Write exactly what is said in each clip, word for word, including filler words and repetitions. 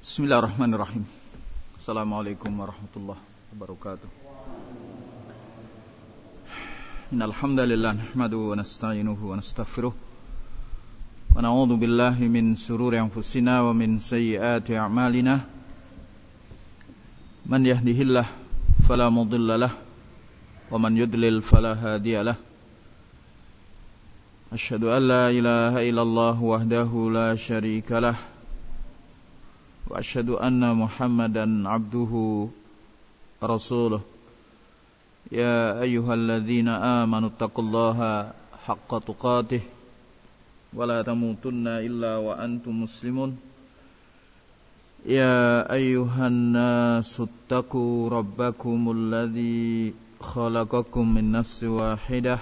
Bismillahirrahmanirrahim. Assalamualaikum warahmatullahi wabarakatuh. Innal hamdalillah nahmaduhu wa nasta'inuhu wa nastaghfiruh wa na'udzu billahi min shururi anfusina wa min sayyiati a'malina. Man yahdihillahu fala mudilla lahu wa man yudlil fala hadiya lahu. Asyhadu an la ilaha illallah wahdahu la syarika lahu wa asyhadu anna Muhammadan abduhu rasuluh. Ya ayyuhalladzina amanu taqullaha haqqa tuqatih wa la tamutunna illa wa antum muslimun. Ya ayyuhan nasu taqu rabbakumul ladzi khalaqakum min nafsin wahidah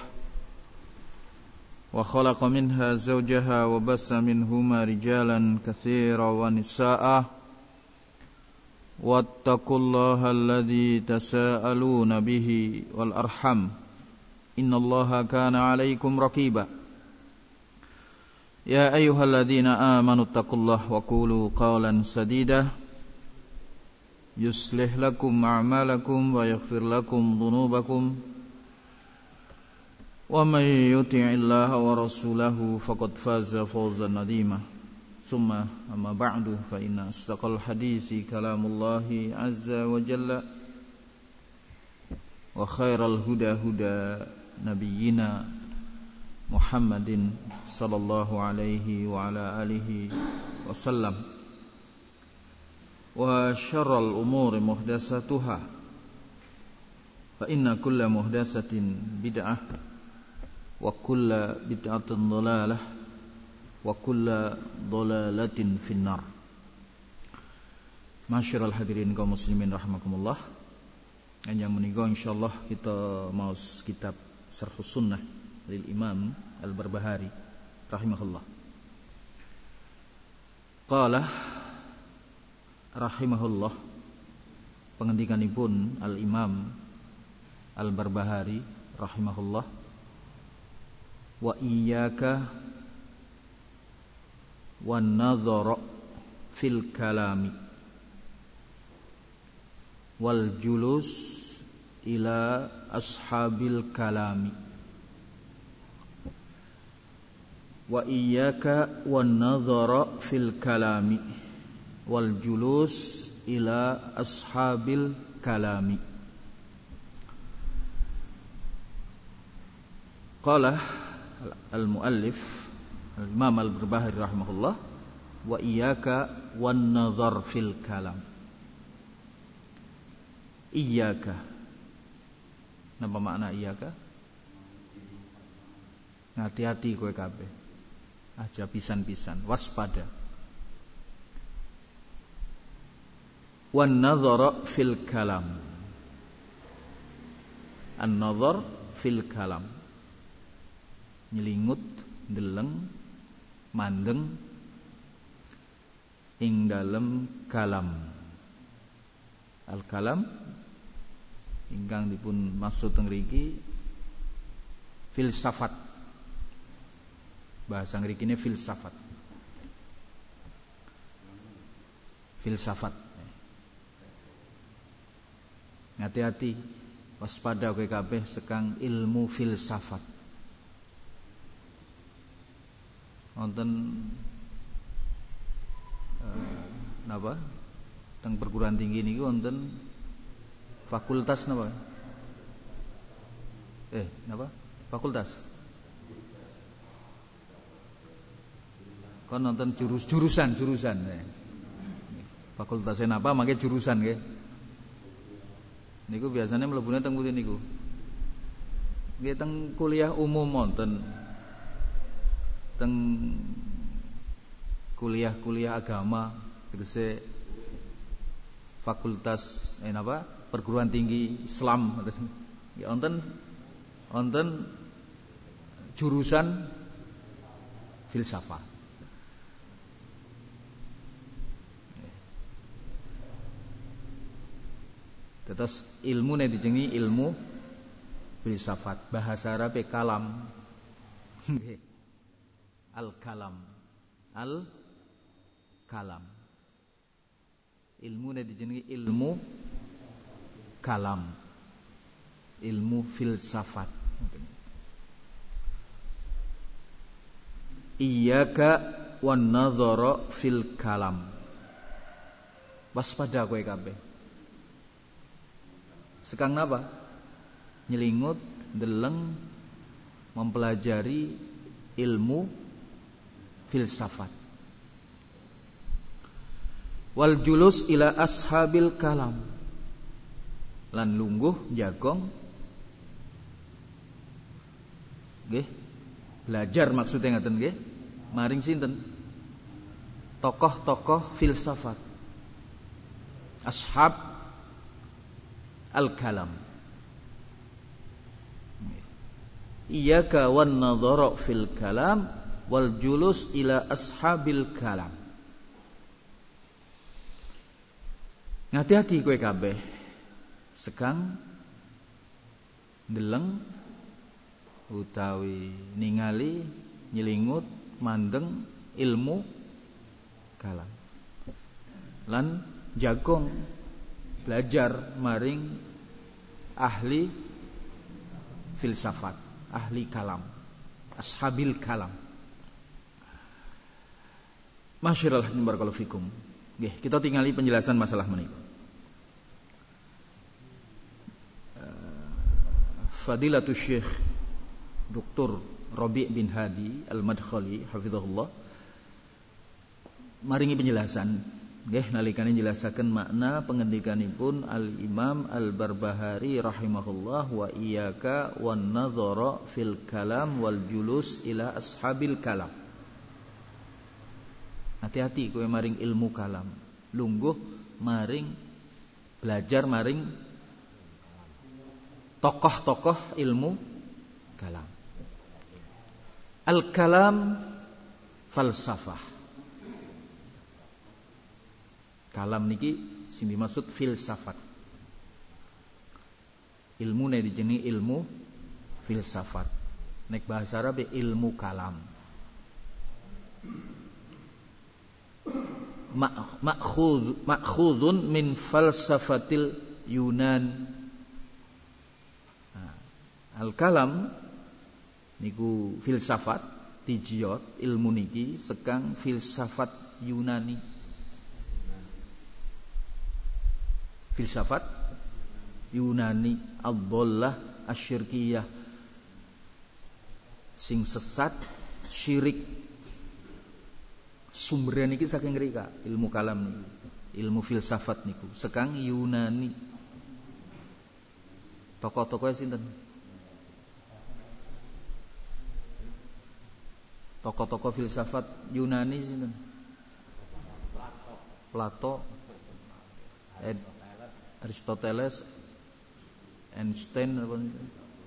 wa khalaqa minha zawjaha wa bassa minhuma rijalan katsiran wa nisaa'a. Wattaqullaha alladzi tasaaluna bihi wal arham innallaha kana 'alaikum raqiba. Ya ayyuhalladzina amanu taqullaha wa qulu qawlan sadida yuslih lakum a'malakum wa yaghfir lakum dhunubakum wa may yuti'illaha wa rasulahu faqad faza fawzan 'azima. Thumma amma ba'du fa inna asdaqal hadithi kalamullahi azza wa jalla wa khairal huda huda nabiyyina Muhammadin sallallahu alaihi wa ala alihi wa sallam wa syarral umuri muhdatsatuha fa inna kulla muhdatsatin bid'ah wa kulla bid'atin dhalalah wa kulla dhalalatin finnar. Masyiral hadirin kaum muslimin rahimakumullah. Yang menika insyaallah kita mau kitab Syarhus Sunnah lil Imam Al-Barbahari rahimahullah. Qala rahimahullah, pengendikanipun Al-Imam Al-Barbahari rahimahullah, wa iyyaka wan nadhara fil kalami wal julus ila ashabil kalami. Wa iyyaka wan nadhara fil kalami wal julus ila ashabil kalami. Qala al-muallif Al-Imam Al-Barbahari rahimahullah, wa iyyaka wan nadhar fil kalam. Iyyaka, napa makna iyyaka? Hati-hati kowe kabeh, aja pisan-pisan, waspada. Wan nadhar fil kalam, an-nadhar fil kalam, nyelingut, ndeleng, mandeng ing dalem kalam. Al-kalam ingkang dipun maksud teng mriki filsafat. Bahasa ngrikine filsafat. Filsafat. Hati-hati, waspada kowe kabeh sekang ilmu filsafat. Wonten uh, napa teng perguruan tinggi niki wonten fakultas napa eh napa fakultas kon nonton jurus jurusan jurusan eh. Fakultasnya napa mangke jurusan nggih niku biasanya mlebune teng pundi niku nggih teng kuliah umum wonten, teng kuliah-kuliah agama, tegese fakultas eh napa perguruan tinggi Islam, ya wonten wonten jurusan filsafat. Terus ilmu ne dijenengi ilmu filsafat, bahasa Arab kalam. Al-kalam. Al-kalam. Ilmu ne dijenengi ilmu kalam. Ilmu filsafat. Iyyaka wan nadhara fil kalam. Waspada kowe kabeh. Sekang napa? Nyelingut, deleng, mempelajari ilmu filsafat. Wal julus ila ashabil kalam. Lan lungguh jagong. Nggih. Belajar maksudnya ngaten nggih. Maring sinten? Tokoh-tokoh filsafat. Ashab al-kalam. Iyyaka wan nadhara fil kalam wal julus ila ashabil kalam. Ngati-hati kowe kabeh. Sekang ndeleng utawi ningali nyelingut mandeng ilmu kalam. Lan jagong belajar maring ahli filsafat, ahli kalam, ashabil kalam. Masyaallah barakallahu fikum. Nggih, kita tingali penjelasan masalah menika. Fadilatul Syekh Doktor Rabi' bin Hadi Al-Madkhali hafizahullah maringi penjelasan nggih nalikane njelasaken makna pengendikanipun Al-Imam Al-Barbahari rahimahullah wa iyyaka wan nadhara fil kalam wal julus ila ashabil kalam. Hati-hati kowe maring ilmu kalam, lungguh maring belajar maring tokoh-tokoh ilmu kalam. Al-kalam falsafah. Kalam niki sing dimaksud filsafat. Ilmu ne dijenengi ilmu filsafat. Nek bahasa Arab ilmu kalam. Ma'khudh ma'khudhun min falsafatil Yunan. Nah, al-kalam niku filsafat tijiyot ilmu niki sekang filsafat Yunani. Filsafat Yunani ad-dhallah asyirkiyah sing sesat syirik. Sumber niki saking ngrika ilmu kalam niku, ilmu filsafat niku sekang Yunani. Tokoh-tokohnya sinten? Tokoh-tokoh filsafat Yunani sinten? Plato, Ed, Aristoteles, Einstein apa niku?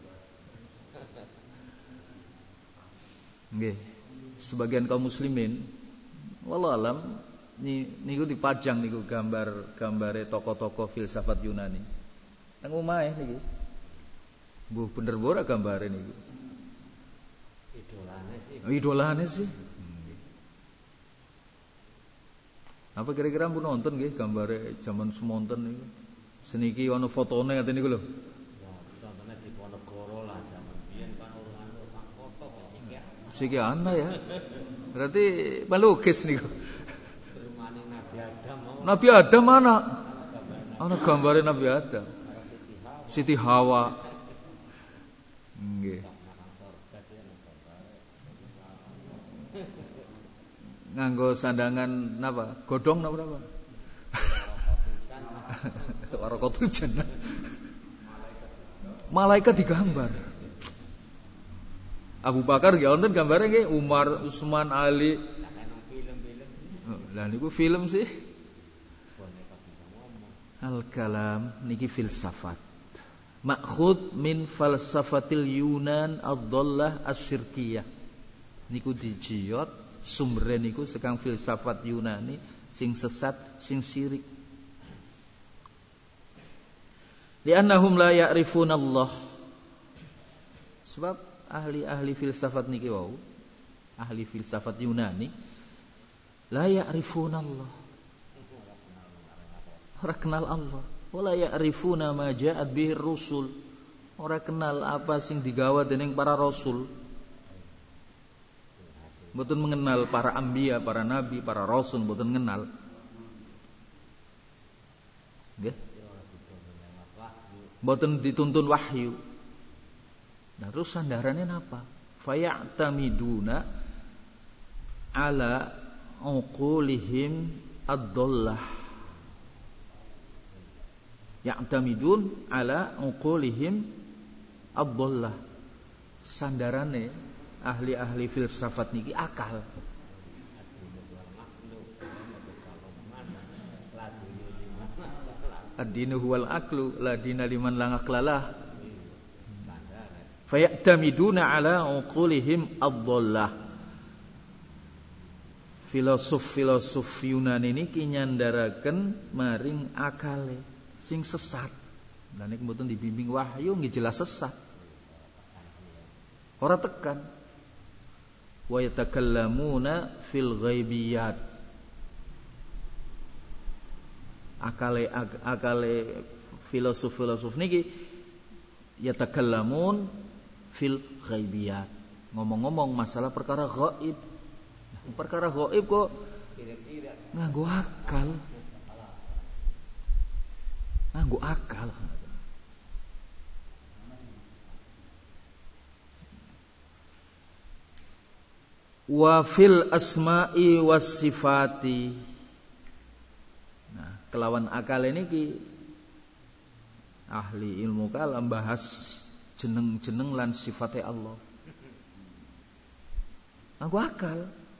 Nggih. Sebagian kaum muslimin wallahu alam niku dipajang niku gambar-gambare tokoh-tokoh filsafat Yunani. Nang omahe niki. Mbuh bener ora gambare niku. Idolane sih. Idolane sih. Apa kira-kira pun nonton nggih gambare zaman semonten niku. Seniki ana fotone ngaten niku lho. Ya, contohnya di Ponegoro lah zaman biyen kan urang-urang foto kok siki ana ya. Berarti pelukis niku. Nabi Adam. Nabi Adam mana? Ana gambare Nabi Adam. Siti Hawa. Nggih. Nganggo sandangan napa? Godhong napa napa? Warokotul jannah. Malaikat digambar. Abu Bakar ya wonten gambare nggih, Umar, Utsman, Ali. Lah niku film sih. Al-kalam niki filsafat. Ma'khud min falsafatil Yunan ad-dhallah asyirkiyah. Niku dijiyot sumber niku sekang filsafat Yunani sing sesat, sing syirik. Li'annahum la ya'rifuna Allah. Sebab ahli-ahli filsafat niki wau, ahli filsafat Yunani la ya'rifuna Allah. Ora kenal Allah. Wala ya'rifuna ma ja'at bihi rusul. Ora kenal apa sing digawa dening para rasul. Mboten mengenal para anbiya, para nabi, para rasul, mboten mengenal. Nggih. Mboten dituntun wahyu. Nah, terus sandarannya napa? Faya'tamiduna ala uqulihim ad-dhallah. Ya'tamidun ala uqulihim ad-dhallah. Sandarane ahli-ahli filsafat niki akal. Ad-dinu huwal aqlu la dina liman la aqlalah. Faya'tamiduna ala uqulihim ad-dhallah. Filosof-filosof Yunani niki nyandaraken maring akale sing sesat. Lah nek mboten dibimbing wahyu nggih jelas sesat. Ora tekan. Wa yatakallamuna fil ghaibiyat. Akale akale filosof-filosof niki yatakallamun fil ghaibiyat. Ngomong-ngomong masalah perkara gaib. Perkara gaib kok nganggo akal. Nganggo akal. Wa fil asma'i was sifati. Nah, kelawan akal ini ki ahli ilmu kalam bahas jeneng-jeneng lan sifatnya Allah. Nganggo akal.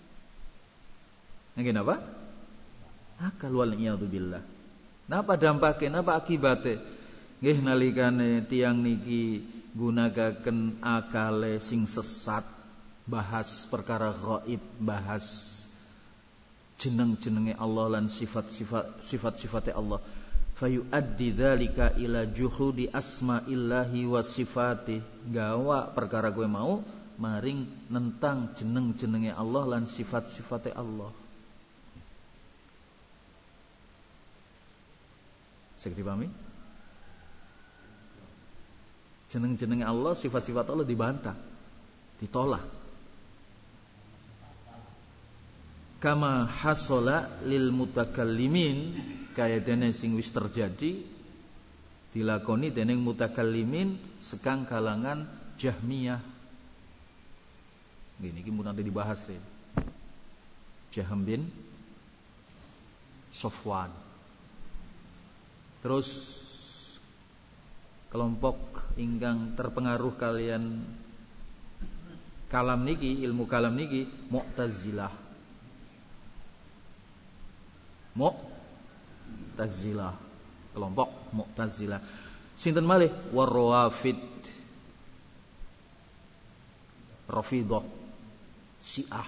Nggih napa? Akal wal iyadu billah. Napa dampake, napa akibate? Nggih nalikane tiyang niki gunakaken akale sing sesat, bahas perkara gaib, bahas jeneng-jenenge Allah lan sifat-sifat sifat-sifate Allah. Fayuaddi dzalika ila juhudi asma'illahi wa sifati. Gawa perkara kowe mau maring nentang jeneng-jenenge Allah lan sifat-sifate Allah. Saya dipahami? Jeneng-jeneng Allah, sifat-sifat Allah dibantah, ditolak. Kama hasala lil mutakallimin, kaya dene sing wis terjadi dilakoni dening mutakallimin sekang kalangan Jahmiyah. Gini iki mun nanti dibahas deh. Jahm bin Safwan. Terus kelompok ingkang terpengaruh kalian kalam niki, ilmu kalam niki, Mu'tazilah. Mu'tazilah, kelompok Mu'tazilah. Sinten malih Warrawafid, Rafidah, Syiah,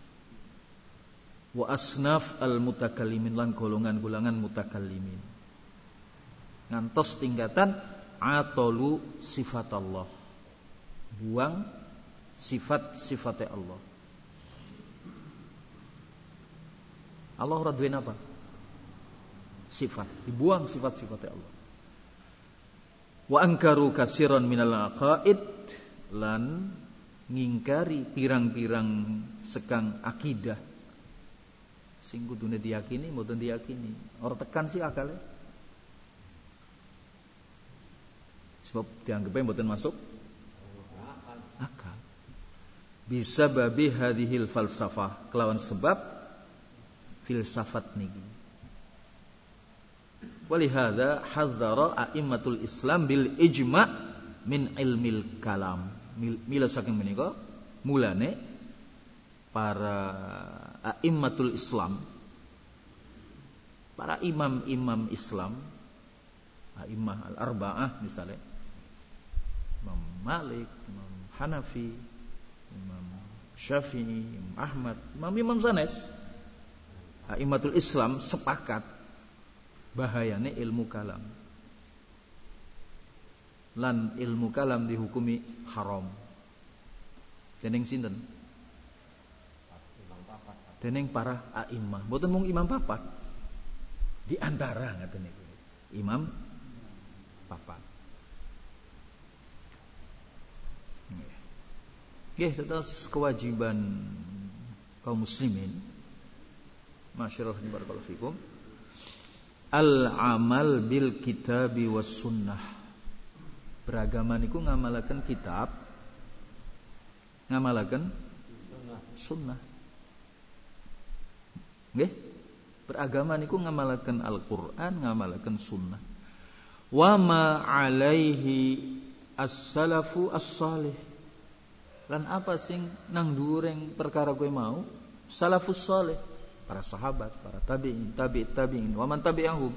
wa asnaf al-mutakallimin lan golongan-golongan mutakallimin. Ngantos tingkatan atolu sifat Allah, buang sifat-sifatnya Allah. Allah ora duwe apa? Sifat, dibuang sifat-sifatnya Allah. Wa ankaru katsiran minal aqaid, lan ngingkari pirang-pirang sekang akidah sing kudune diyakini mboten diyakini. Ora tekan sih akale. Sebab dianggapnya mboten masuk akal. Bisa babi hadhil falsafah, kelawan sebab filsafat niki. Walihada hadzara a'immatul Islam bil ijma' min ilmil kalam. Mila saking menika mulane para a'immatul Islam, para imam-imam Islam, a'immah al-arba'ah misalnya Imam Malik, Imam Hanafi, Imam Syafi'i, Imam Ahmad, imam-imam sanes, a'immatul Islam sepakat bahayane ilmu kalam. Lan ilmu kalam dihukumi haram. Dening sinten? Dening para a'immah. Mboten mung imam papat. Di antara ngaten niku. imam papat. Nggih, tetes kewajiban kaum muslimin. Masyaallah barakallahu fikum. Al-amal bil kitabi was sunnah. Beragama niku ngamalaken kitab, ngamalaken sunnah. Nggih? Beragama niku ngamalaken Al-Qur'an, ngamalaken sunnah. Wa ma 'alaihi as-salafu as-salih. Lan apa sing nang dhuwuring perkara kowe mau? Salafus salih, para sahabat, para tabi'in, tabi'it tabi'in, wa man tabi'ahum.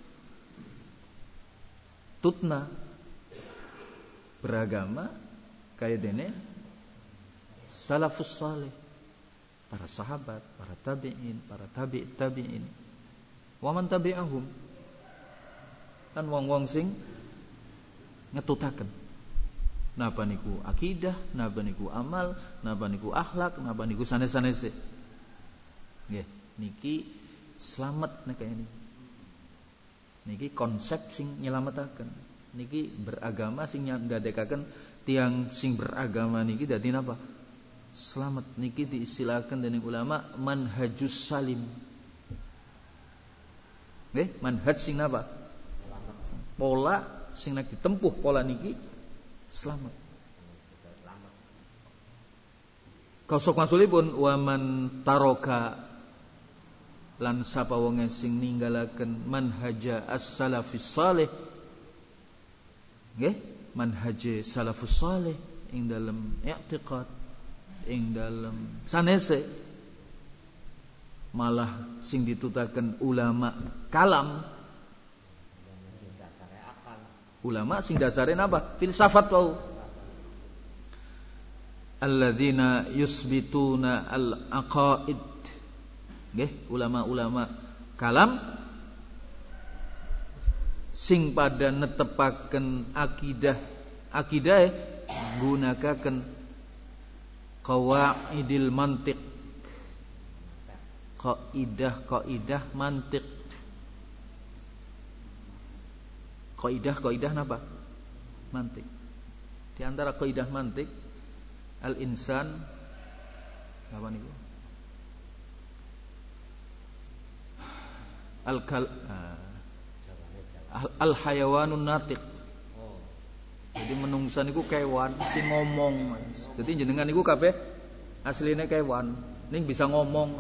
Tutna beragama kaya dene salafus salih, para sahabat, para tabi'in, para tabi'it tabi'in, wa man tabi'ahum. Kan wong-wong sing ngetutaken napa niku akidah, napa niku amal, napa niku akhlak, napa niku sanes-sanese. Nggih, niki slamet nek ini. Niki konsep sing nyelametaken. Niki beragama sing ndadekaken tiang sing beragama niki dadi napa? Slamet. Niki diistilahkan dening ulama manhajus salim. Nggih, manhaj sing napa? Pola sing nek ditempuh pola niki selamat. Kosok masulipun waman taroka lan sapa wonge sing ninggalaken manhaja as-salafis salih. Nggih, manhaje salafus salih ing dalem i'tiqad, ing dalem sanese, malah sing ditutaken ulama kalam. Ulama sing dasare napa? Filsafat wau. Alladzina yusbituna al-aqaid. Nggih, ulama-ulama kalam sing pada netepaken akidah, akidah gunakaken qawaidil mantiq. Kaidah-kaidah mantiq. Kaidah-kaidah napa? Mantik. Di antara kaidah mantik al-insan apa niku? Al-kal al-hayawanun natiq. Jadi menungsa niku kewan sing ngomong. Jadi jenengan niku kabeh asline kewan, ning bisa ngomong.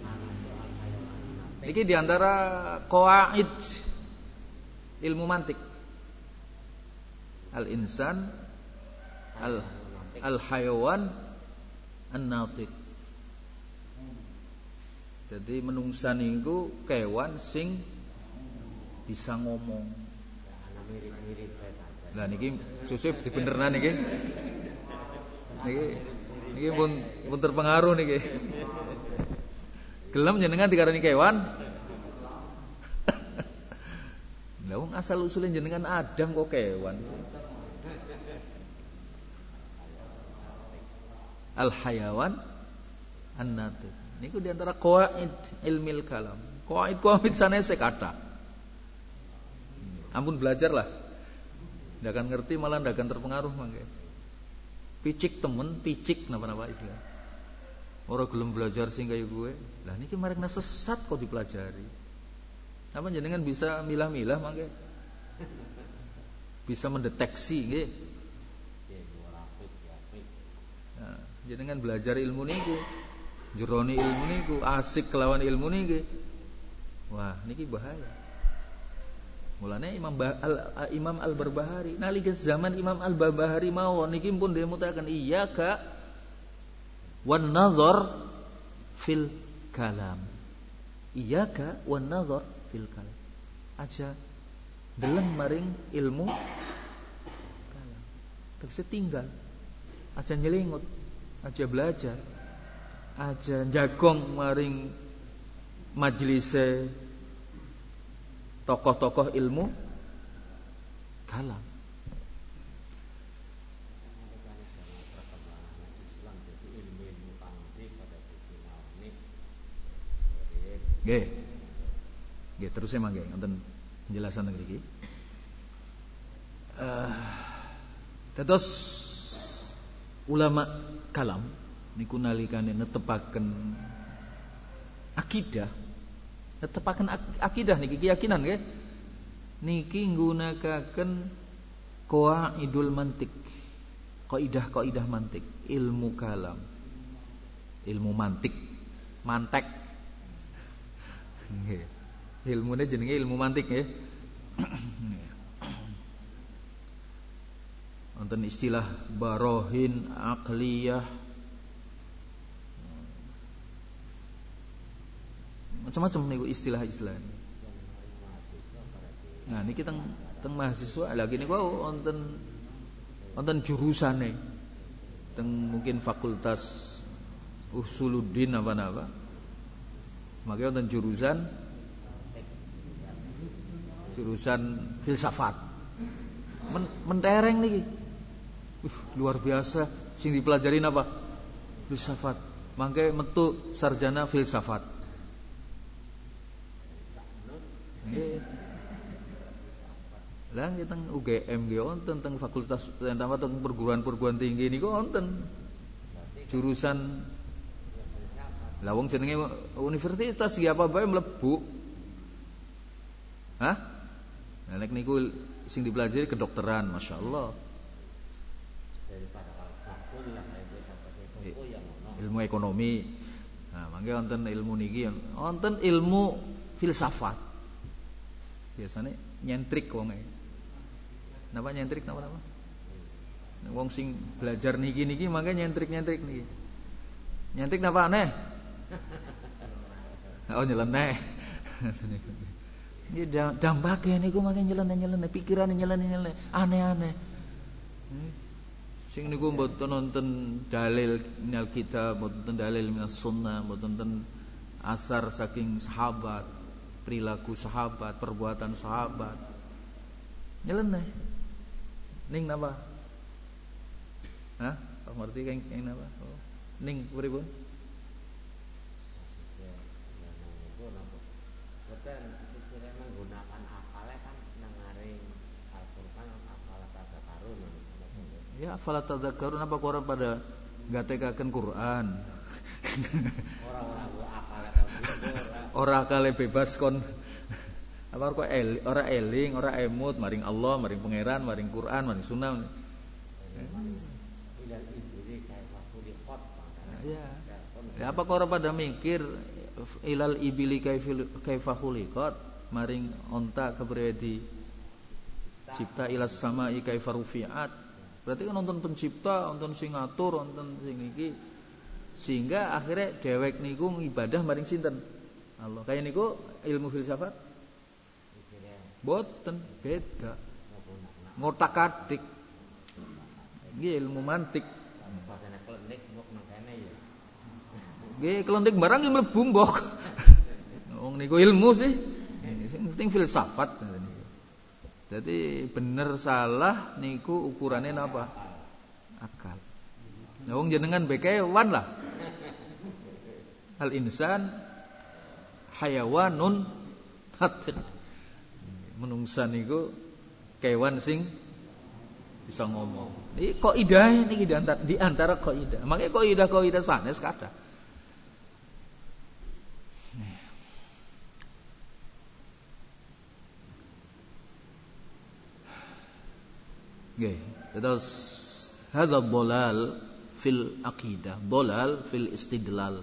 Iki di antara qawaid ilmu mantik. Al-insan al al-hayawan an-natiq. Jadi menungsa niku kewan sing bisa ngomong. Lah niki susip dibenerna niki. Niki niki pun pun terpengaruh niki. Gelem jenengan dikarani kewan. Lah wong asal usule jenengan Adam kok kewan. Al-hayawan an-natiq. Niku di antara qawaid ilmil kalam. Qawaid-qawaid sanese kathah. Ampun belajarlah. Ndak akan ngerti malah ndak akan terpengaruh mangke. Picik temen, picik napa-napa istilah. Ora gelem belajar sing kaya gue. Lah niki marekna sesat kok dipelajari. Apa jenengan bisa milah-milah mangke? Bisa mendeteksi nggih. Nah, jenengan belajar ilmu niku, jerone ilmu niku, asik kelawan ilmu niki. Wah, niki bahaya. Mulane Imam ba- al, Imam Al-Barbahari nalika zaman Imam Al-Barbahari mawon niki pun demutaken iyyaka wan nazar fil kalam. Iyyaka wan nazar fil kalam. Aja deleng maring ilmu kalam. Tegese tinggal. Aja nyelingut, aja belajar, aja jagong maring majlise tokoh-tokoh ilmu kalam. Nggih. Nggih terus e mangke ngoten Penjelasan niki. Uh, Dados ulama kalam niku nalikane netepaken akidah, netepaken akidah niki keyakinan nggih. Niki nggunakaken qawaidul mantik. Kaidah-kaidah mantik, ilmu kalam. Ilmu mantik, mantek. Nggih. Ilmune jenenge ilmu mantik nggih. Wonten istilah barohin aqliyah. Macam-macam niku istilah-istilah. Nah niki teng teng mahasiswa lagi niku wonten wonten jurusane. Teng mungkin fakultas Usuluddin apa-apa. Maka wonten jurusan jurusan filsafat. Men, mentereng niki. Uh, luar biasa sing dipelajarin apa? Filsafat. Mangke metu sarjana filsafat. Nggih. Lah nggih teng U G M nggih wonten teng fakultas apa teng perguruan-perguruan tinggi niku wonten jurusan. Lah wong jenenge universitas nggih apa bae mlebu. Hah? Nah nek niku sing dipelajari kedokteran, Masya Allah. Ilmu ekonomi. Nah, mangke wonten ilmu niki, wonten ilmu filsafat. Biasane nyentrik wonge. Napa nyentrik napa napa? Wong sing belajar niki-niki mangke nyentrik-nyentrik niki. Nyentrik napa aneh? Oh nyeleneh. Nggih dampake niku mangke nyeleneh-nyeleneh, pikirane nyeleneh-nyeleneh, aneh-aneh. Sing niku mboten nonton dalil minal kitab, mboten dalil minas sunnah, mboten nonton asar saking sahabat, perilaku sahabat, perbuatan sahabat. Nyeleneh. Ning napa? Hah? Pak ngerti keng keng napa? Oh. Ning pripun? Betul, istilahnya menggunakan akalnya kan nengaring Al-Quran apalah tadzakarun. Ya apalah tadzakarun apa orang pada gatekaken Quran. Orang-orang gua akalnya kabeh. Ora akale bebas kon. Apa kok el, ora eling, ora emut maring Allah, maring pangeran, maring Quran, maring sunnah. Ilal ibli kayak waktu di khot. Ya. Ya apa kok orang pada mikir ilal ibili kaifa khuliqat maring onta kepriye di cipta ilas samai kaifa rufiat. Berarti kan nonton pencipta, nonton sing ngatur, nonton sing iki. Sehingga akhirnya dewek niku ibadah maring sinten? Allah. Kayak niku ilmu filsafat boten beda. Ngotak-atik. Nggih ilmu mantik. Bahasane klenik mbok mangkene ya. Nggih kelentik barang yang mlebu mbok. Wong niku ilmu sih. Sing penting filsafat. Jadi bener salah niku ukurannya napa? Akal. Nah wong jenengan bekewan lah. Al insan hayawanun hatiq. Menungsa niku kewan sing bisa ngomong. Iki kaidah niki di antara di antara kaidah. Makanya kaidah-kaidah sanes kathah. Nggih, terus hadza dhalal fil aqidah, dhalal fil istidlal.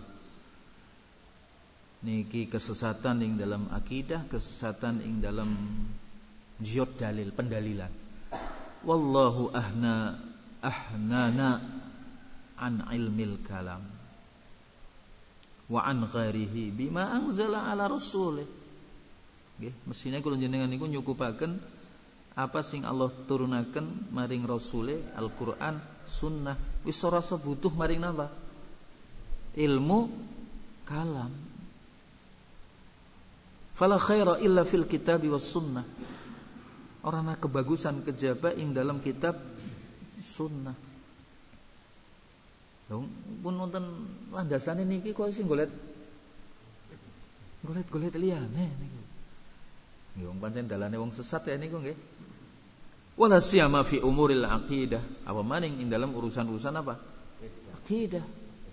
Niki kesesatan ing dalam akidah, kesesatan ing dalam jiyot dalil, pendalilan. Wallahu ahna ahnana an ilmil kalam wa an ghairihi bima anzala ala rasulih. Nggih, mestine kula jenengan niku nyukupaken apa sing Allah turunaken maring rasule Al-Qur'an, sunnah. Wis ora butuh maring napa? Ilmu kalam. Fala khaira illa fil kitabi was sunnah. Orana kebagusan kejaba ing dalam kitab sunnah. Dong pun wonten landasane niki kok sing golet golet-golet liyane niku. Nggih wong pancen dalane wong sesat ya niku nggih. Wala siyama fi umuril aqidah, apa maning ing dalam urusan-urusan apa? Aqidah.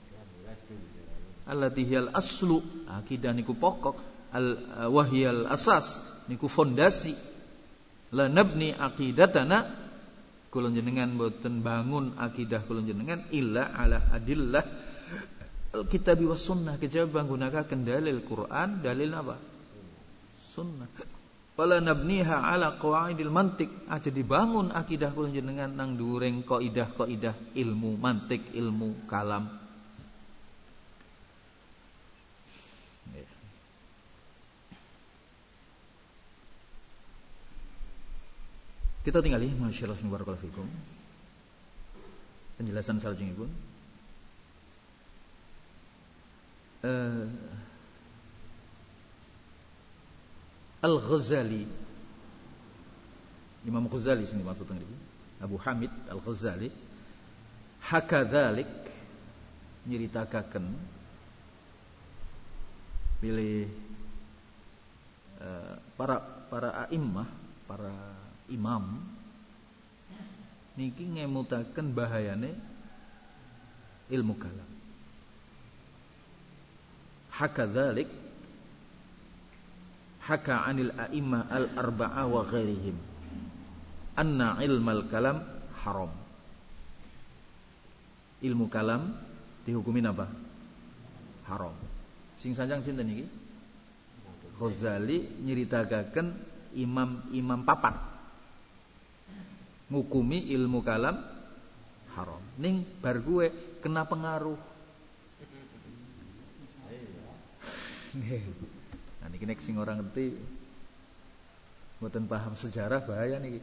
Allati hiyal aslu, akidah niku pokok, al wahyal asas niku fondasi. La nabni aqidatana, kula jenengan boten bangun akidah kula jenengan illa ala adillah al-kitabi was sunnah, kejaba nggunakaken dalil Quran, dalil apa? Sunnah. Wala nabniha ala qawaidil mantik, aja dibangun akidah kula jenengan nang dhuwuring kaidah-kaidah ilmu mantik, ilmu kalam. Kita tinggali masyaallah barakallahu fikum. Penjelasan salajengipun. Uh, Al-Ghazali, Imam Ghazali sini maksudnya ini, Abu Hamid Al-Ghazali, hakadzalik nyritakaken pilih uh, para para a'immah, para imam niki ngemutaken bahayane ilmu kalam. Hakadzalik haka anil a'imma al-arba'a wa ghairihim anna ilmal kalam haram. Ilmu kalam dihukumin apa? Haram. Sing sanjang sinten niki? Ghazali nyeritakaken imam-imam papat ngukumi ilmu kalam haram. Ning bar gue kena pengaruh. Nah niki nek sing ora ngerti mboten paham sejarah bahaya niki.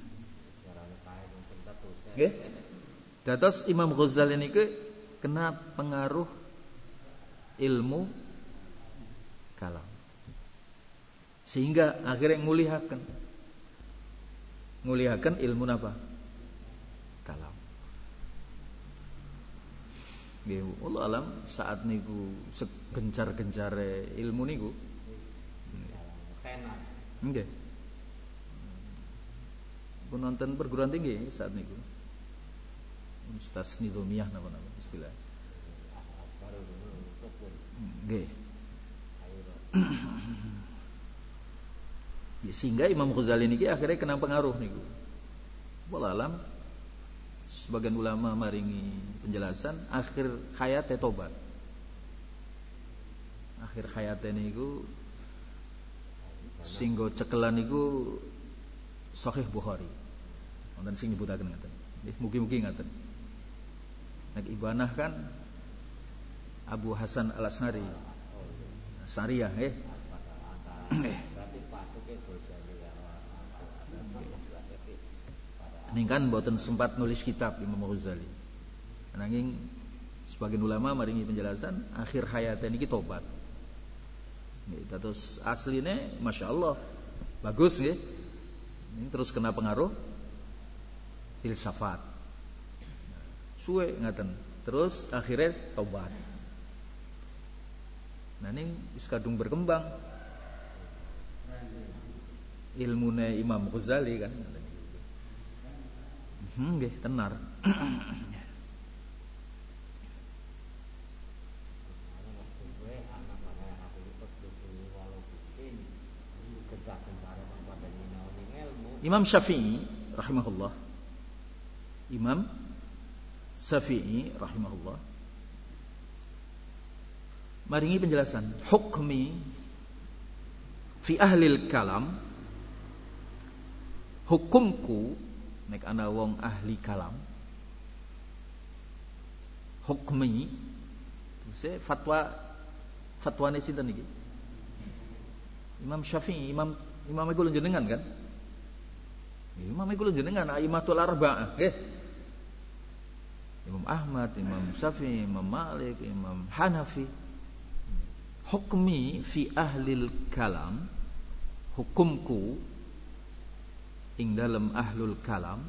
Nggih. Dados Imam Ghazali niki kena pengaruh ilmu kalam. Sehingga akhirnya ngulihaken ngulihaken ilmu apa? Kalam. Nggih, Allah alam saat niku segencar-gencare ilmu niku. Nggih. Pun nonton perguruan tinggi saat niku. Ustaz Nizamiyah napa-napa istilah. Nggih. Ya, sehingga Imam Ghazali niki akhirnya kena pengaruh niku. Wallah alam sebagian ulama maringi penjelasan akhir hayatnya tobat. Akhir hayatnya niku singgo cekelan niku Sahih Bukhari. Wonten sing nyebutaken ngaten. Nggih mugi-mugi ngaten. Nek ibanah kan Abu Hasan Al-Asnari. Syariah nggih. Ini kan mboten sempat nulis kitab Imam Ghazali. Nanging sebagian ulama maringi penjelasan akhir hayatnya niki tobat. Nggih, terus asline masyaallah bagus nggih. Ini terus kena pengaruh filsafat. Suwe ngaten. Terus akhirnya tobat. Nah ini wis kadung berkembang. Ilmune Imam Ghazali kan. Hmm, nggih, tenar. Imam Syafi'i rahimahullah. Imam Syafi'i rahimahullah maringi penjelasan hukmi fi ahlil kalam, hukumku nek ana wong ahli kalam, hukmi se fatwa fatwane sinten niki? Imam Syafi'i, Imam Imam iku jenengan kan? Imam iku jenengan aimatul arba'ah, nggih. Imam Ahmad, Imam Syafi'i, Imam Malik, Imam Hanafi. Hukmi fi ahlil kalam, hukumku ing dalam ahlul kalam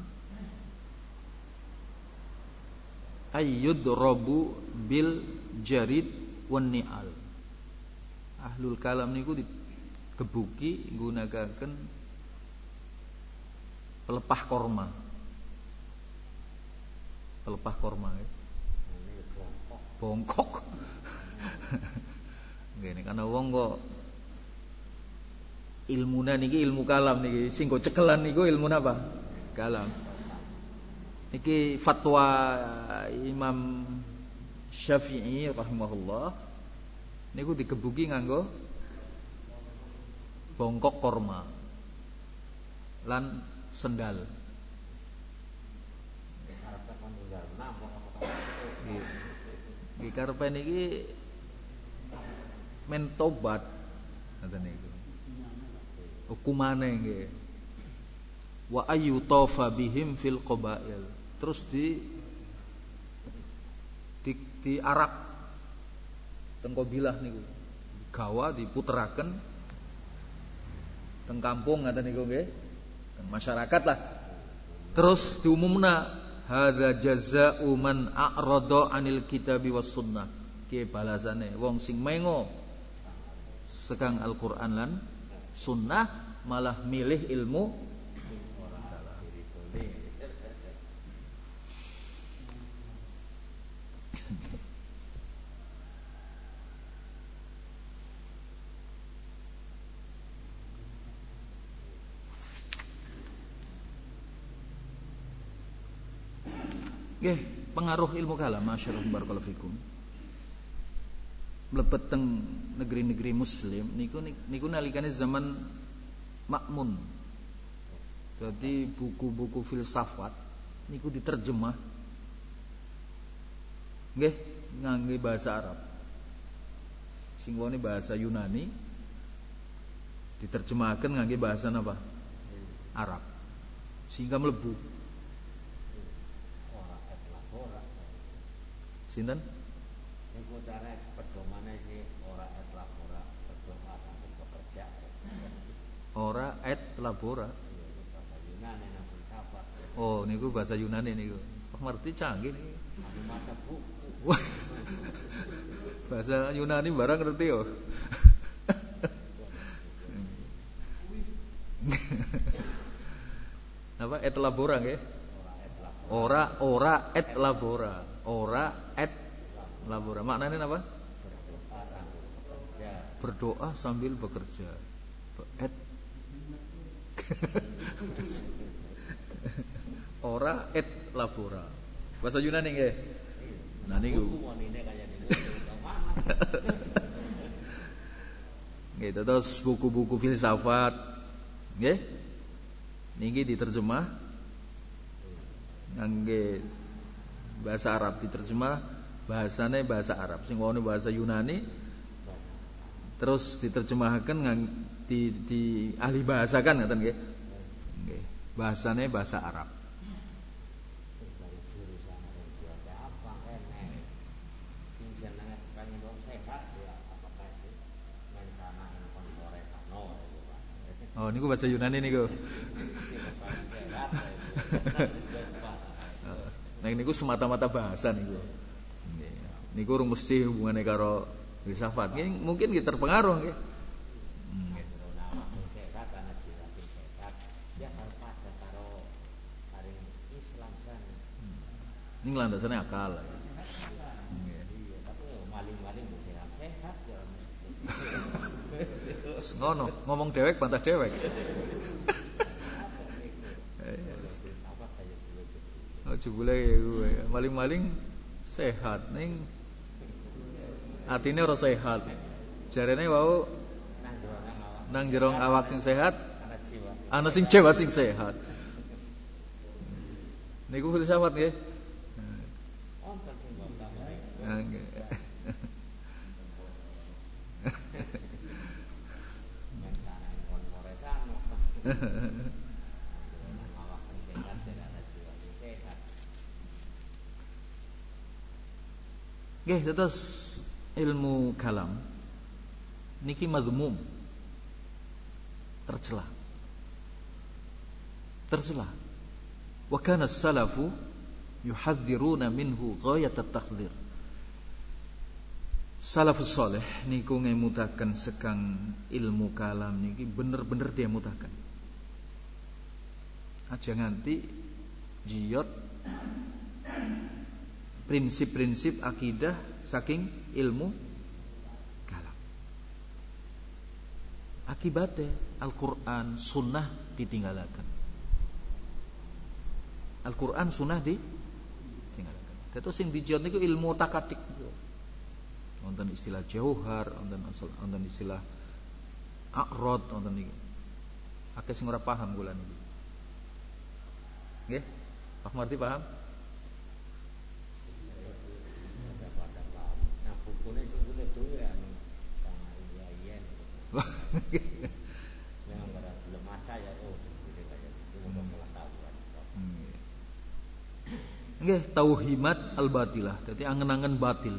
ayyudrabu bil jarid wan ni'al. Ahlul kalam niku gebuki nggunakaken pelepah korma. Pelepah korma ya. Bongkok. Ngene karena wong kok ilmuna niki ilmu kalam niki sing go cekelan niku ilmu apa? Kalam. Niki fatwa Imam Syafi'i rahimahullah niku digebuki nganggo bongkok korma lan sendal. Nggih karepe niki men tobat ngoten niku. Hukumane nggih. Wa ayyutafa bihim fil qabail. Terus di di diarak teng qabilah niku. Gawa diputeraken teng kampung ngoten niku nggih. Teng masyarakat lah. Terus diumumna hadza jazaa'u man a'rada 'anil kitabi was sunnah. Ki balasane wong sing mengo sekang Al-Qur'an lan sunnah malah milih ilmu nggih, pengaruh ilmu kalam masyaallah barakallahu fikum. Mlebet teng negeri-negeri muslim niku niku nalikane zaman Makmun. Jadi buku-buku filsafat niku diterjemah nggih ngangge bahasa Arab. Sing wone bahasa Yunani diterjemahkan ngangge bahasa apa? Arab. Sehingga mlebu. Sinten? Niku cara pedomane iki ora et labora, pedoman sampai bekerja. Ora et labora. Bahasa Yunani nang filsafat. Oh, niku bahasa Yunani niku. Oh, ngerti canggih niki. Anu maca buku. Bahasa Yunani barang ngerti yo. Apa et labora nggih? Ora ora et labora. Ora et labora. Maknanya apa? Berdoa sambil bekerja. Et ora et labora. Bahasa Yunani nggih. Nah niku. Nggih, terus buku-buku filsafat nggih. Niki diterjemah ngangge bahasa Arab diterjemah bahasane bahasa Arab sing wone bahasa Yunani terus diterjemahkan di, di ahli bahasa kan ngoten nggih. Nggih, bahasane bahasa Arab. Oh, niku bahasa Yunani niku. Nah niku semata-mata bahasa niku. Niku urung mesti hubungane karo filsafat. Mungkin kita terpengaruh nggih. Nggih. Ini landasannya akal. Maling-maling sehat ya. Ngono, ngomong dewek bantah dewek. Oh jebule kuwe. Maling-maling sehat ning atine ora sehat. Jarene wau nang jero awak sing sehat ana sing jiwa sing sehat. Niku filsafat nggih. Wonten sing bangga. Nggih. Nggih, terus ilmu kalam niki mazmum. Tercela. Tercela. Wa kana as-salafu yuhadziruna minhu ghayat at-tahdhir. salafus saleh niku ngemutaken sekang ilmu kalam niki bener-bener dia mutaken. Aja nganti jiyot prinsip-prinsip akidah saking ilmu kalam. Akibatnya Al-Quran sunnah ditinggalakan. Al-Quran sunnah ditinggalakan. Itu sing dijot niku ilmu takatik. Wonten istilah jauhar, wonten wonten istilah a'rad, wonten niki. Akeh sing ora paham kula niki. Nggih? Pak Marti paham? Nah, bukune sing kene dhewe anu Kang Iyayen. Yang ora belum maca ya oh iki kaya itu mau pengetahuan. Nggih, tauhimat al-batilah. Dadi angen-angen batil.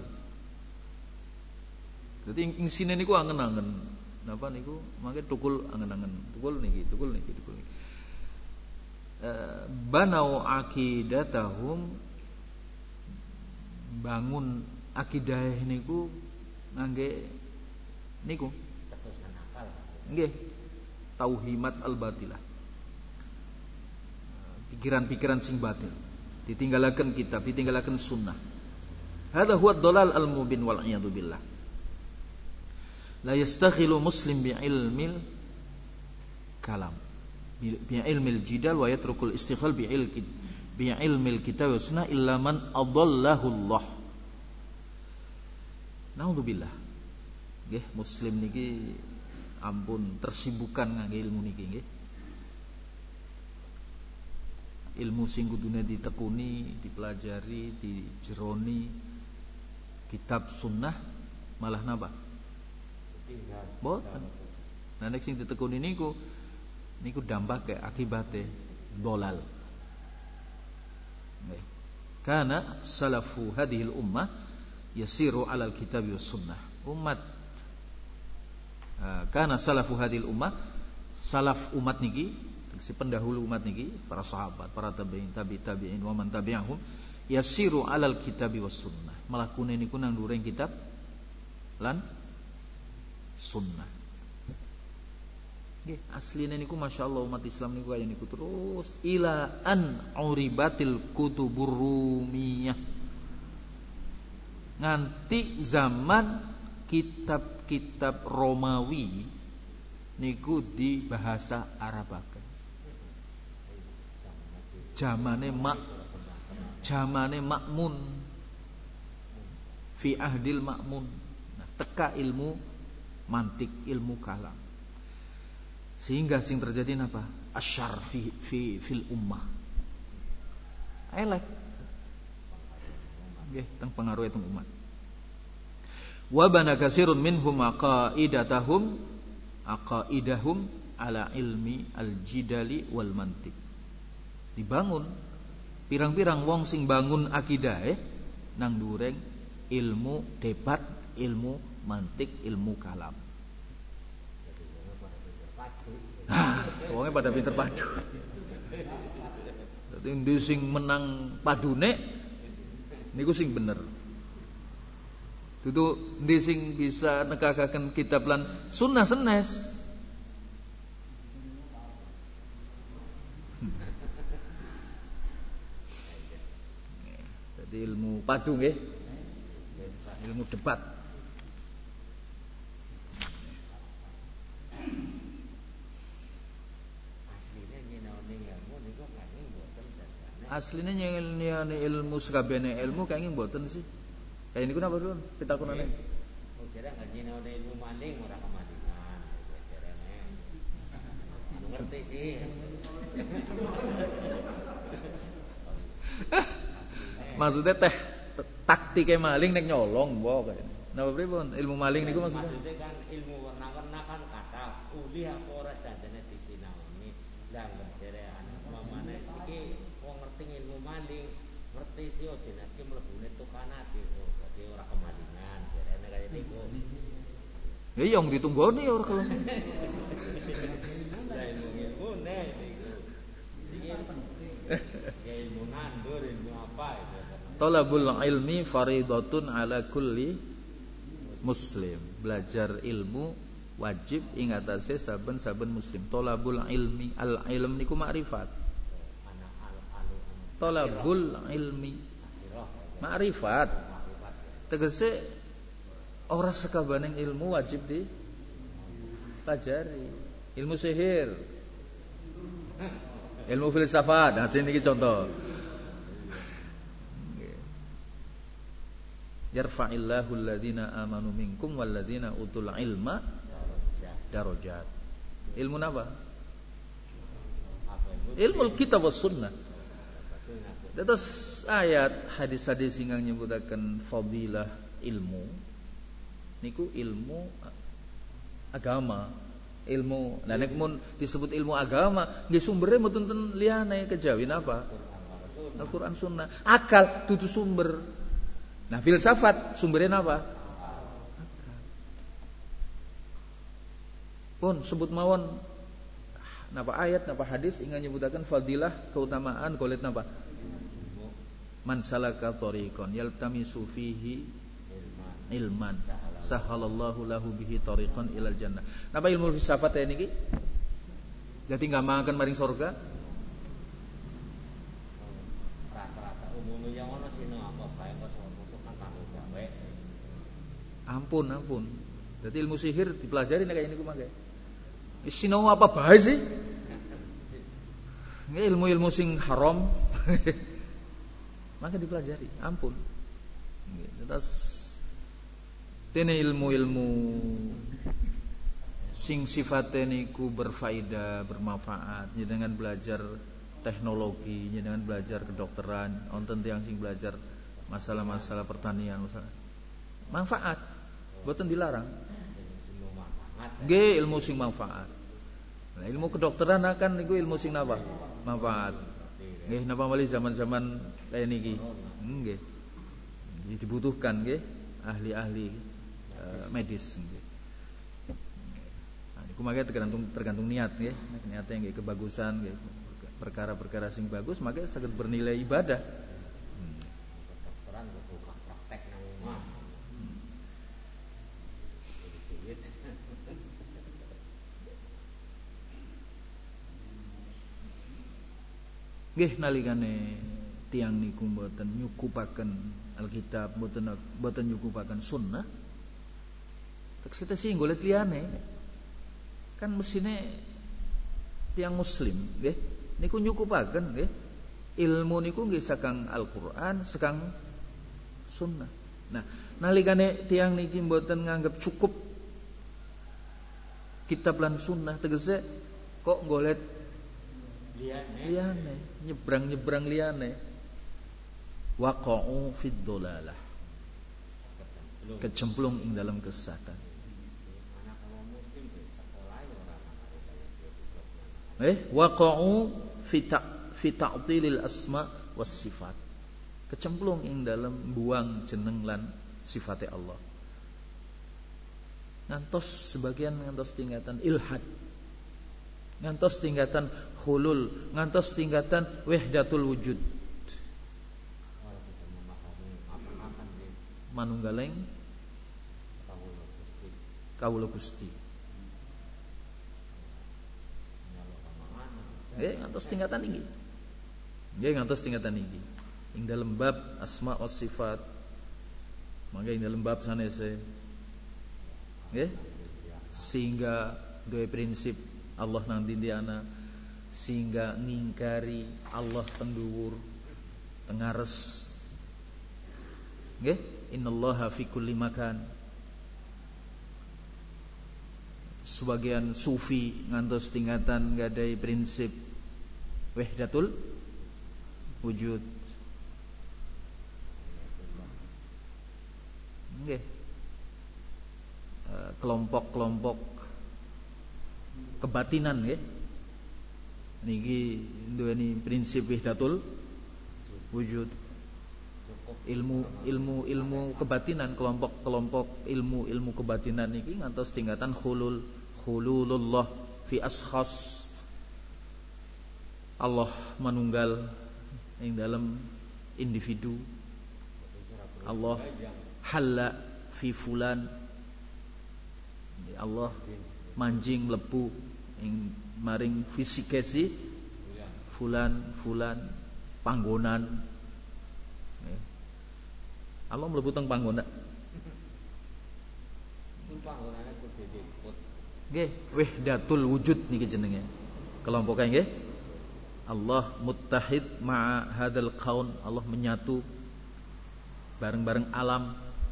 Dadi ing sine niku angen-angen. Napa niku? Mangke tukul angen-angen. Tukul niki, tukul niki, tukul niki. Banau akidatahum, bangun akidah niku ngangge niku nggih tauhimat al-batilah, pikiran-pikiran sing batil, ditinggalaken kitab, ditinggalaken sunnah. Hadza huwa ad-dhalal al-mubin wal iyadu billah. La yastakhilu muslim bi ilmil kalam, bi ilmil jidal wa yatrukul istighfal bi ilmi bi ilmil kitab wa sunnah illa man adallahu Allah. Naudzubillah. Nggih, muslim niki ampun tersibukan ngangge ilmu niki nggih. Ilmu sing kudune ditekuni, dipelajari, dijeroni kitab sunnah malah napa? Boten. Nah nek sing ditekuni niku niku dampake akibate dolal. Nggih. Karena salafu hadhil ummah yasiru alal kitab was sunnah. Umat uh, karena salafu hadhil ummah, salaf umat niki, si pendahulu umat niki, para sahabat, para tabi'in, tabi tabi'in wa man tabi'ahum yasiru alal kitab was sunnah. Melakune niku nang dureng kitab lan sunnah. Nggih, asline niku masyaallah umat Islam niku kaya niku terus ila an uribatil kutubur rumiyah. Nganti zaman kitab-kitab Romawi niku di bahasa Arabaken. Zamane mak zamane Makmun fi ahdil Makmun. Nah, teka ilmu mantik, ilmu kalam. Sehingga sing terjadi napa? Asyar fi fi fil ummah. Elek. Nggih, teng pengaruh teng umat. Wa bana katsirun minhum aqaidatahum aqaidahum ala ilmi al-jidali wal mantiq. Dibangun pirang-pirang wong sing bangun akidah eh nang dureng ilmu debat, ilmu mantik, ilmu kalam. Nah, wongnya pada pinter padu. Dadi ndi sing menang padune niku sing bener. Dudu ndi sing bisa nekakaken kitab lan sunnah senes. Jadi ilmu padu nggih. Ilmu debat. Aslinya nyelni ilmu sakabehane ilmu kayaknya mboten sih. Kayak niku napa dulu pitakonane? Oh, jare ngaji nang ilmu maling ora kemalingan. Jarene. Anu ngerti sih. Maksudnya teh taktike maling nek nyolong mbok kaya. Napa pripun? Ilmu maling niku maksudnya? Maksudnya kan ilmu warna-warna kan kata uli apa ora dadane disinaoni. Lah jare anak mamane iki wong ngerti ilmu maling, ngerti sih oh jenenge mlebune tukanate oh dadi ora kemalingan. Jarene kaya niku. Ya yang ditunggoni ora kalau. Lah ilmu-ilmu nek niku. Iki ilmu nandur, ilmu apa itu? Talabul ilmi faridatun ala kulli muslim. Belajar ilmu wajib ing atase saben-saben muslim. Thalabul ilmi, al ilm niku makrifat. Thalabul ilmi makrifat. Tegese ora sekabaning ilmu wajib di pelajari. Ilmu sihir, ilmu filsafat. Nah sini iki contoh. Yarfa'illahu alladhina amanu minkum walladhina utul ilma darajat. Ilmu apa? Ilmu kitab was sunnah. Terus ayat hadis-hadis sing nyebutaken fadilah ilmu niku ilmu agama, ilmu. Lah nek mun disebut ilmu agama, nggih sumbere mboten ten liyane kejawi napa? Al-Qur'an Sunnah. Akal dudu sumber. Nah, filsafat sumbernya apa? Pun sebut mawon napa ayat napa hadis ingin nyebutaken fadilah keutamaan golek napa? Man salaka tariqan yaltamisu fihi ilman sahalallahu lahu bihi tariqan ilal jannah. Napa ilmu filsafat ya niki? Jadi ngamaken maring surga? Rata-rata umumnya yang ono sino apa bae kok untuk kan kanggo gawe. Ampun, ampun. Jadi ilmu sihir dipelajari nek kaya niku mangke. Wis sinau apa bae sih? Nggih ilmu-ilmu sing haram. Maka dipelajari, ampun. Nggih, terus dene ilmu-ilmu sing sifatnya niku berfaedah, bermanfaat, dengan belajar teknologi, dengan belajar kedokteran, wonten tiyang sing belajar masalah-masalah pertanian, masalah manfaat, mboten dilarang. Nggih ilmu sing manfaat. Nah, ilmu kedokteran akan niku ilmu sing napa? Manfaat. Nggih napa malih zaman-zaman kaya niki. Nggih. Dibutuhkan nggih ahli-ahli uh, medis nggih. Nah niku mangke tergantung tergantung niat nggih. Niate nggih kebagusan nggih. Perkara-perkara sing bagus maka saged bernilai ibadah. Kedokteran buka praktek nang omah. Nggih nalikane tiyang niku mboten nyukupaken Alkitab, mboten mboten nyukupaken sunnah. Tekste sing golek liyane. Kan mesine tiyang muslim nggih niku nyukupaken nggih ilmu niku nggih saking Al-Qur'an, saking sunnah. Nah, nalikane tiyang niki mboten nganggep cukup kitab lan sunnah tegese kok golek liyane. Liyane, nyebrang-nyebrang liyane. Waqa'u fid dhalalah. Kecemplung ing dalam kesesatan. Anak wong muslim sekolah ya ora Eh, waqa'u fi ta fi ta'tilil asma was sifat. Kecemplung ing dalam buang jeneng lan sifate Allah. Ngantos sebagian ngantos tingkatan ilhad. Ngantos tingkatan hulul, ngantos tingkatan wahdatul wujud. Manunggaling kawula Gusti. Nggih ngantos tingkatan iki. Nggih ngantos tingkatan iki. Ing dalem bab asma was sifat. Mangga ing dalem bab sanese. Nggih. Sehingga duwe prinsip Allah nang dindiana sehingga ngingkari Allah tengguwur tengares. Nggih, innallaha fi kulli makan. Sebagian sufi ngantos tingkatan gadai prinsip wahdatul wujud. Nggih. Kelompok-kelompok kebatinan nggih. Niki duweni prinsip wahdatul wujud. Ilmu ilmu ilmu kebatinan, kelompok-kelompok ilmu-ilmu kebatinan niki ngantos tingkatan khulul khululullah fi ashkhas. Allah manunggal ing dalam individu. Allah halla fi fulan Allah manjing mlebu ing maring fisikasi fulan fulan panggonan. Allah mlebu teng panggonan. Panggonane kudu diput. Nggih, wahdatul wujud niki jenenge. Kelompoknya nggih. Allah muttahid ma'a hadzal kaun, Allah menyatu bareng-bareng alam.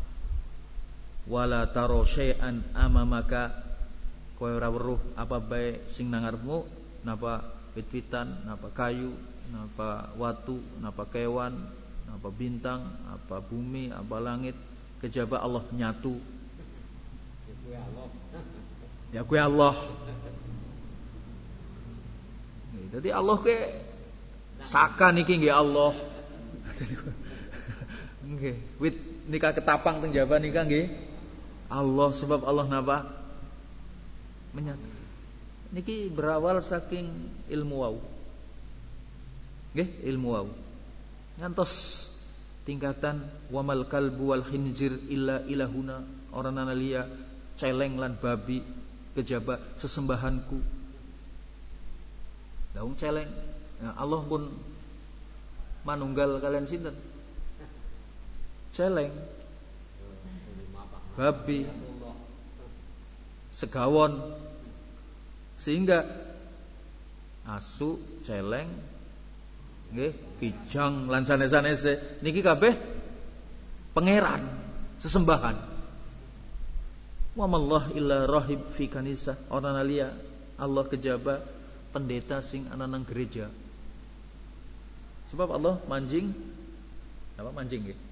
Wala taro syai'an amamaka, kowe ora weruh apa bae sing nang ngarepmu, napa wit-witan, napa kayu, napa watu, napa kewan, napa bintang, apa bumi, apa langit, kejaba Allah nyatu. Ya Allah. Ya kuwi Allah. Jadi Allah ke saka niki nggih Allah. Nggih, wit nika ketapang teng jaba nika nggih Allah, sebab Allah napa? Menyatu. Niki berawal saking ilmu wau. Nggih, ilmu wau. Ngantos tingkatan wamal kalbu wal khinjir illa ilahuna, orang analia celeng lan babi kejaba sesembahanku. Daung celeng. Nah, Allah pun manunggal kalian sinten? Celeng, babi, segawon, sehingga asu, celeng, nggih, kijang lan sanes-sanese niki kabeh pangeran, sesembahan. Wa mallah illa rahib fi kanisa, orang alia Allah kejaba pendeta sing ana nang gereja. Sebab Allah manjing apa manjing nggih?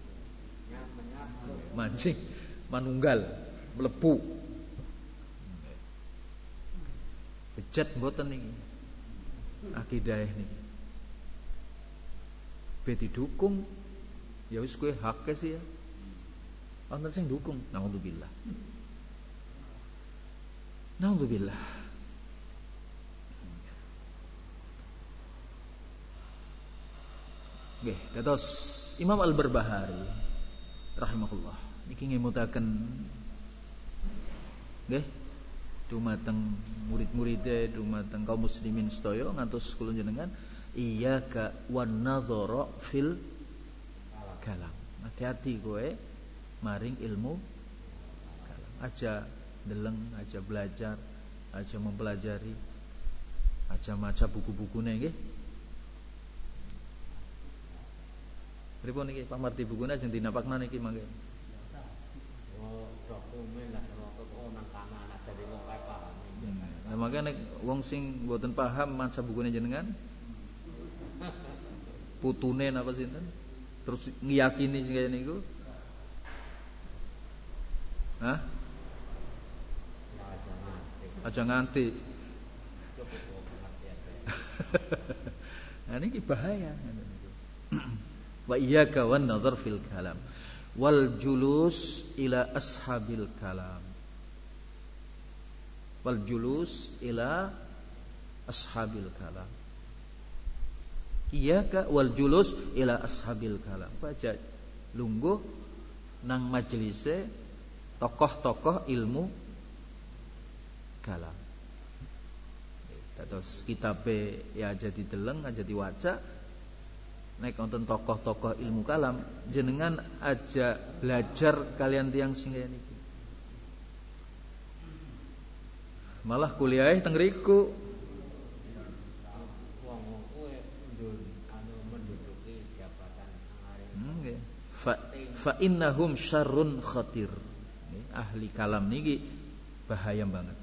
Manjing, manunggal, mlebu. Bejat mboten niki. Akidah niki. Be didukung ya wis kowe hak sih ya. Wonten sing dukung, naudzubillah. Naudzubillah. Nggih, kados Imam Al-Barbahari rahimahullah niki ngemutaken nggih dumateng murid-muride, dumateng kaum muslimin sedaya ngantos kula jenengan iyyaka wan nadhara fil kalam. Hati-hati kowe maring ilmu kalam. Aja deleng, aja belajar, aja mempelajari, aja maca buku-bukune nggih. Pripun niki pamarti bukune ajeng dinapakna niki mangke. Oh, dokumen lah selotot oh nang kanan ada dari wong kae paham. Nah, mangke nek wong sing mboten paham maca bukune jenengan putune napa sinten? Terus ngiyakini sing kaya niku. Hah? Aja nganti. Nah niki bahaya. Wa iyyaka wan nadhar fil kalam wal julus ila ashabil kalam wal julus ila ashabil kalam iyyaka wal julus ila ashabil kalam baca lungguh nang majelise tokoh-tokoh ilmu kalam. Terus kitabe ya aja dideleng aja diwaca. Nek wonten tokoh-tokoh ilmu kalam jenengan aja belajar kalian tiang sing kaya niki. Malah kuliah teng riku. Wong-wong kuwi ndun anu menduduki jabatan ngaring. Nggih. Fa fa innahum syarrun khatir. Ahli kalam niki bahaya banget.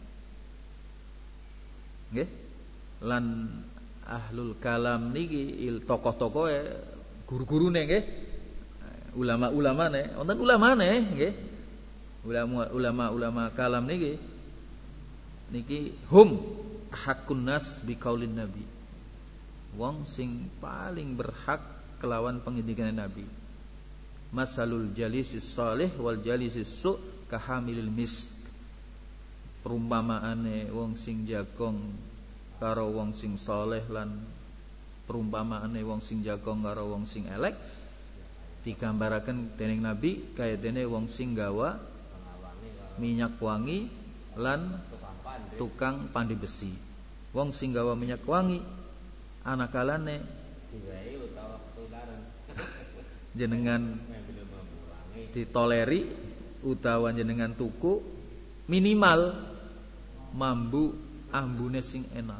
Nggih. Lan ahlul kalam niki il tokoh-tokoh e guru-gurune nggih. Ulama-ulamane, wonten ulamane nggih. Ulama ulama-ulama kalam niki niki hum hakun nas biqaulin nabi. Wong sing paling berhak kelawan pengindikan Nabi. Masalul jalisis salih wal jalisis su kahamilil misk. Perumpamaane wong sing jagong karo wong sing saleh lan perumpamaane wong sing jagong karo wong sing elek digambaraken dening Nabi kaya dene wong sing gawa minyak wangi lan tukang pandai besi. Wong sing gawa minyak wangi anakalane diwehi utawa tularan jenengan ditoleri utawa jenengan tuku minimal mambu ambune sing enak.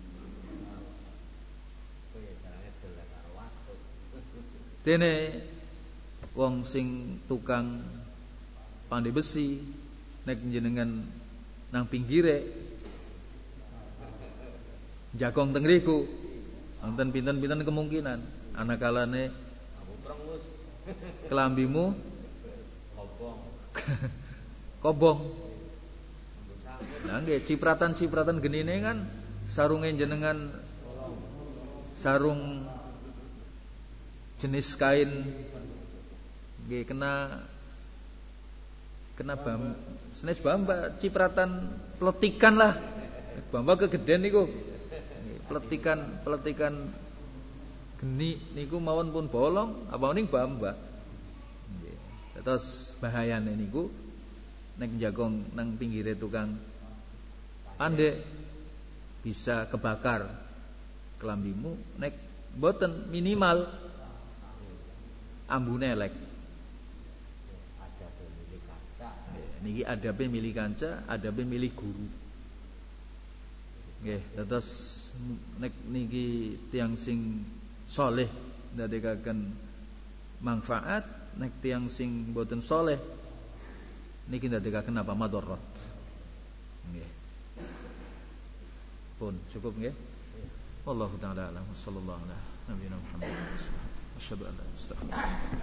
Dene wong sing tukang pandai besi nek jenengan nang pinggire jagong teng riku wonten pinten-pinten kemungkinan anakalane kelambimu kobong kobong. Lah nggih cipratan-cipratan genine kan sarunge jenengan sarung jenis kain nggih kena kena bam senes bamba cipratan pletikan lah. Bamba kegeden niku. Pletikan pletikan geni niku mawon pun bolong apa ning bamba. Nggih. Terus bahayane niku nek jagong nang pinggire tukang pandai bisa kebakar kelambimu, nek boten minimal ambune elek. Adabe milik kanca. Niki adabe milik kanca, adabe milik guru. Nggih, terus nek niki tiyang sing saleh ndadekaken manfaat, nek tiyang sing boten saleh niki ndadekaken apa madharat. Nggih. Pun cukup nggih. Wallahu taala alam. Sallallahu alaihi wa sallam. Nabi Muhammad. Asyhadu an la ilaha illallah.